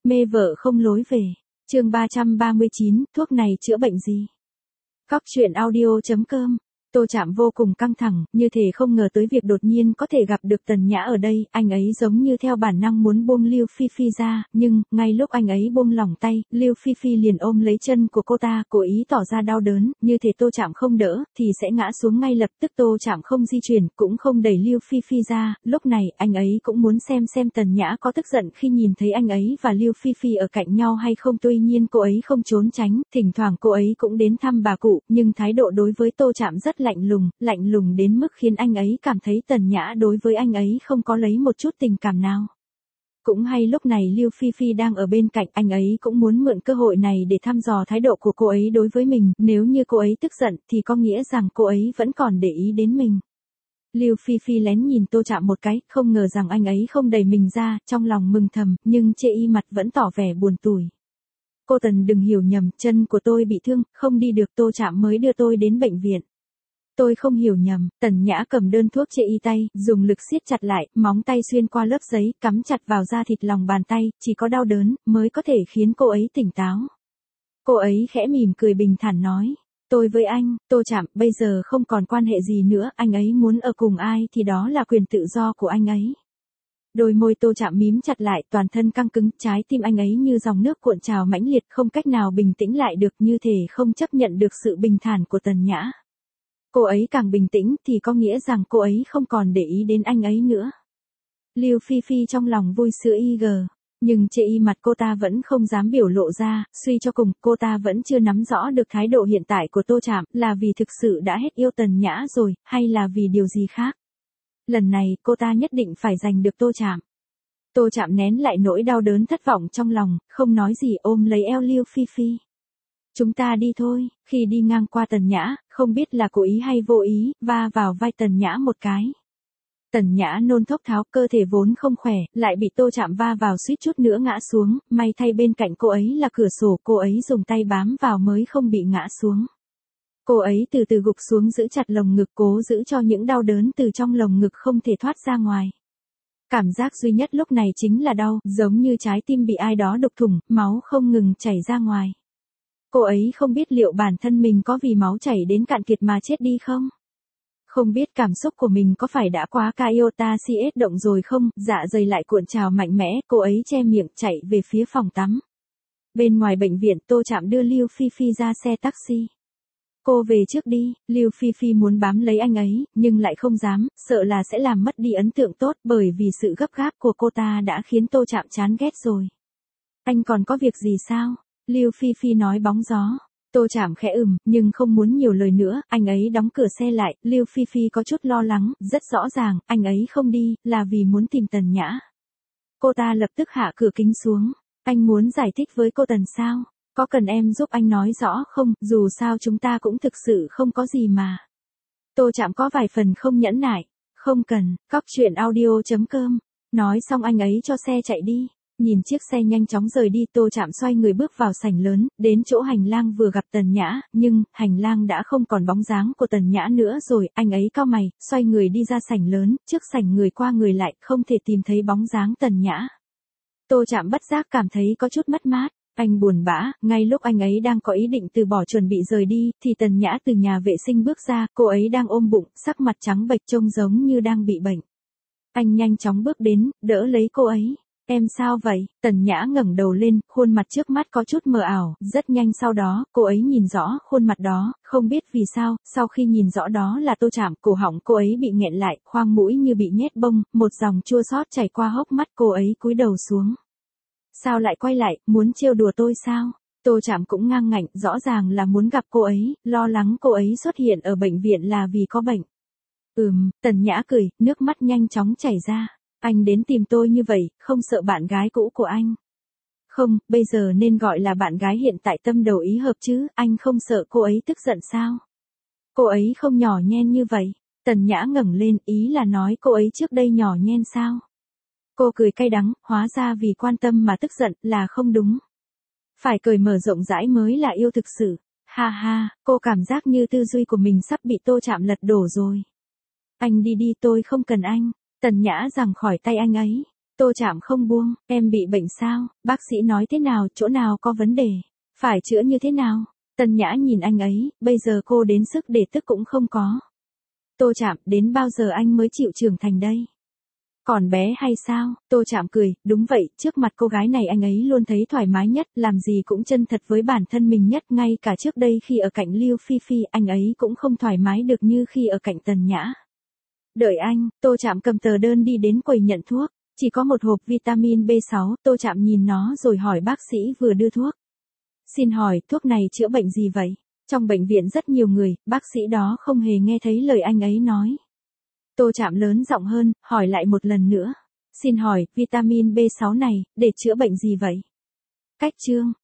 Mê vợ không lối về. Chương 339, thuốc này chữa bệnh gì? Cóc truyện audio.com. Tô Trạm vô cùng căng thẳng, như thể không ngờ tới việc đột nhiên có thể gặp được Tần Nhã ở đây, anh ấy giống như theo bản năng muốn buông Lưu Phi Phi ra, nhưng, ngay lúc anh ấy buông lỏng tay, Lưu Phi Phi liền ôm lấy chân của cô ta, cố ý tỏ ra đau đớn, như thể Tô Trạm không đỡ, thì sẽ ngã xuống ngay lập tức. Tô Trạm không di chuyển, cũng không đẩy Lưu Phi Phi ra, lúc này, anh ấy cũng muốn xem Tần Nhã có tức giận khi nhìn thấy anh ấy và Lưu Phi Phi ở cạnh nhau hay không. Tuy nhiên cô ấy không trốn tránh, thỉnh thoảng cô ấy cũng đến thăm bà cụ, nhưng thái độ đối với Tô Trạm rất lạnh lùng đến mức khiến anh ấy cảm thấy Tần Nhã đối với anh ấy không có lấy một chút tình cảm nào. Cũng hay lúc này Lưu Phi Phi đang ở bên cạnh, anh ấy cũng muốn mượn cơ hội này để thăm dò thái độ của cô ấy đối với mình, nếu như cô ấy tức giận thì có nghĩa rằng cô ấy vẫn còn để ý đến mình. Lưu Phi Phi lén nhìn Tô Trạm một cái, không ngờ rằng anh ấy không đẩy mình ra, trong lòng mừng thầm, nhưng chê y mặt vẫn tỏ vẻ buồn tủi. Cô Tần đừng hiểu nhầm, chân của tôi bị thương, không đi được, Tô Trạm mới đưa tôi đến bệnh viện. Tôi không hiểu nhầm. Tần Nhã cầm đơn thuốc chê y tay, dùng lực siết chặt lại, móng tay xuyên qua lớp giấy, cắm chặt vào da thịt lòng bàn tay, chỉ có đau đớn, mới có thể khiến cô ấy tỉnh táo. Cô ấy khẽ mỉm cười bình thản nói, tôi với anh, Tô Trạm, bây giờ không còn quan hệ gì nữa, anh ấy muốn ở cùng ai thì đó là quyền tự do của anh ấy. Đôi môi Tô Trạm mím chặt lại, toàn thân căng cứng, trái tim anh ấy như dòng nước cuộn trào mãnh liệt, không cách nào bình tĩnh lại được, như thể không chấp nhận được sự bình thản của Tần Nhã. Cô ấy càng bình tĩnh thì có nghĩa rằng cô ấy không còn để ý đến anh ấy nữa. Lưu Phi Phi trong lòng vui sữa nhưng chê y mặt cô ta vẫn không dám biểu lộ ra, suy cho cùng, cô ta vẫn chưa nắm rõ được thái độ hiện tại của Tô Trạm, là vì thực sự đã hết yêu Tần Nhã rồi, hay là vì điều gì khác. Lần này, cô ta nhất định phải giành được Tô Trạm. Tô Trạm nén lại nỗi đau đớn thất vọng trong lòng, không nói gì, ôm lấy eo Lưu Phi Phi. Chúng ta đi thôi. Khi đi ngang qua Tần Nhã, không biết là cố ý hay vô ý, va vào vai Tần Nhã một cái. Tần Nhã nôn thốc tháo, cơ thể vốn không khỏe, lại bị Tô Trạm va vào suýt chút nữa ngã xuống, may thay bên cạnh cô ấy là cửa sổ, cô ấy dùng tay bám vào mới không bị ngã xuống. Cô ấy từ từ gục xuống giữ chặt lồng ngực, cố giữ cho những đau đớn từ trong lồng ngực không thể thoát ra ngoài. Cảm giác duy nhất lúc này chính là đau, giống như trái tim bị ai đó đục thủng, máu không ngừng chảy ra ngoài. Cô ấy không biết liệu bản thân mình có vì máu chảy đến cạn kiệt mà chết đi không? Không biết cảm xúc của mình có phải đã quá iota CS động rồi không? Dạ dày lại cuộn trào mạnh mẽ, cô ấy che miệng chạy về phía phòng tắm. Bên ngoài bệnh viện, Tô Trạm đưa Lưu Phi Phi ra xe taxi. Cô về trước đi. Lưu Phi Phi muốn bám lấy anh ấy, nhưng lại không dám, sợ là sẽ làm mất đi ấn tượng tốt, bởi vì sự gấp gáp của cô ta đã khiến Tô Trạm chán ghét rồi. Anh còn có việc gì sao? Lưu Phi Phi nói bóng gió. Tô Trạm khẽ nhưng không muốn nhiều lời nữa, anh ấy đóng cửa xe lại, Lưu Phi Phi có chút lo lắng, rất rõ ràng, anh ấy không đi, là vì muốn tìm Tần Nhã. Cô ta lập tức hạ cửa kính xuống. Anh muốn giải thích với cô Tần sao? Có cần em giúp anh nói rõ không, dù sao chúng ta cũng thực sự không có gì mà. Tô Trạm có vài phần không nhẫn nại. Không cần. Cóc truyện audio.com. Nói xong anh ấy cho xe chạy đi. Nhìn chiếc xe nhanh chóng rời đi, Tô Trạm xoay người bước vào sảnh lớn, đến chỗ hành lang vừa gặp Tần Nhã, nhưng, hành lang đã không còn bóng dáng của Tần Nhã nữa rồi, anh ấy cau mày, xoay người đi ra sảnh lớn, trước sảnh người qua người lại, không thể tìm thấy bóng dáng Tần Nhã. Tô Trạm bất giác cảm thấy có chút mất mát. Anh buồn bã, ngay lúc anh ấy đang có ý định từ bỏ chuẩn bị rời đi, thì Tần Nhã từ nhà vệ sinh bước ra, cô ấy đang ôm bụng, sắc mặt trắng bệch trông giống như đang bị bệnh. Anh nhanh chóng bước đến, đỡ lấy cô ấy. Em sao vậy? Tần Nhã ngẩng đầu lên, khuôn mặt trước mắt có chút mờ ảo, rất nhanh sau đó, cô ấy nhìn rõ khuôn mặt đó, không biết vì sao, sau khi nhìn rõ đó là Tô Trạm, cổ họng cô ấy bị nghẹn lại, khoang mũi như bị nhét bông, một dòng chua xót chảy qua hốc mắt, cô ấy cúi đầu xuống. Sao lại quay lại, muốn trêu đùa tôi sao? Tô Trạm cũng ngang ngạnh, rõ ràng là muốn gặp cô ấy, lo lắng cô ấy xuất hiện ở bệnh viện là vì có bệnh. Tần Nhã cười, nước mắt nhanh chóng chảy ra. Anh đến tìm tôi như vậy, không sợ bạn gái cũ của anh? Không, bây giờ nên gọi là bạn gái hiện tại tâm đầu ý hợp chứ, anh không sợ cô ấy tức giận sao? Cô ấy không nhỏ nhen như vậy. Tần Nhã ngẩng lên, ý là nói cô ấy trước đây nhỏ nhen sao? Cô cười cay đắng, hóa ra vì quan tâm mà tức giận, là không đúng. Phải cởi mở rộng rãi mới là yêu thực sự. Ha ha, cô cảm giác như tư duy của mình sắp bị Tô Trạm lật đổ rồi. Anh đi đi, tôi không cần anh. Tần Nhã giằng khỏi tay anh ấy. Tô Trạm không buông, em bị bệnh sao, bác sĩ nói thế nào, chỗ nào có vấn đề, phải chữa như thế nào? Tần Nhã nhìn anh ấy, bây giờ cô đến sức để tức cũng không có. Tô Trạm, đến bao giờ anh mới chịu trưởng thành đây? Còn bé hay sao? Tô Trạm cười, đúng vậy, trước mặt cô gái này anh ấy luôn thấy thoải mái nhất, làm gì cũng chân thật với bản thân mình nhất, ngay cả trước đây khi ở cạnh Lưu Phi Phi, anh ấy cũng không thoải mái được như khi ở cạnh Tần Nhã. Đợi anh, Tô Trạm cầm tờ đơn đi đến quầy nhận thuốc, chỉ có một hộp vitamin B6, Tô Trạm nhìn nó rồi hỏi bác sĩ vừa đưa thuốc. Xin hỏi, thuốc này chữa bệnh gì vậy? Trong bệnh viện rất nhiều người, bác sĩ đó không hề nghe thấy lời anh ấy nói. Tô Trạm lớn giọng hơn, hỏi lại một lần nữa. Xin hỏi, vitamin B6 này, để chữa bệnh gì vậy? Cách chương.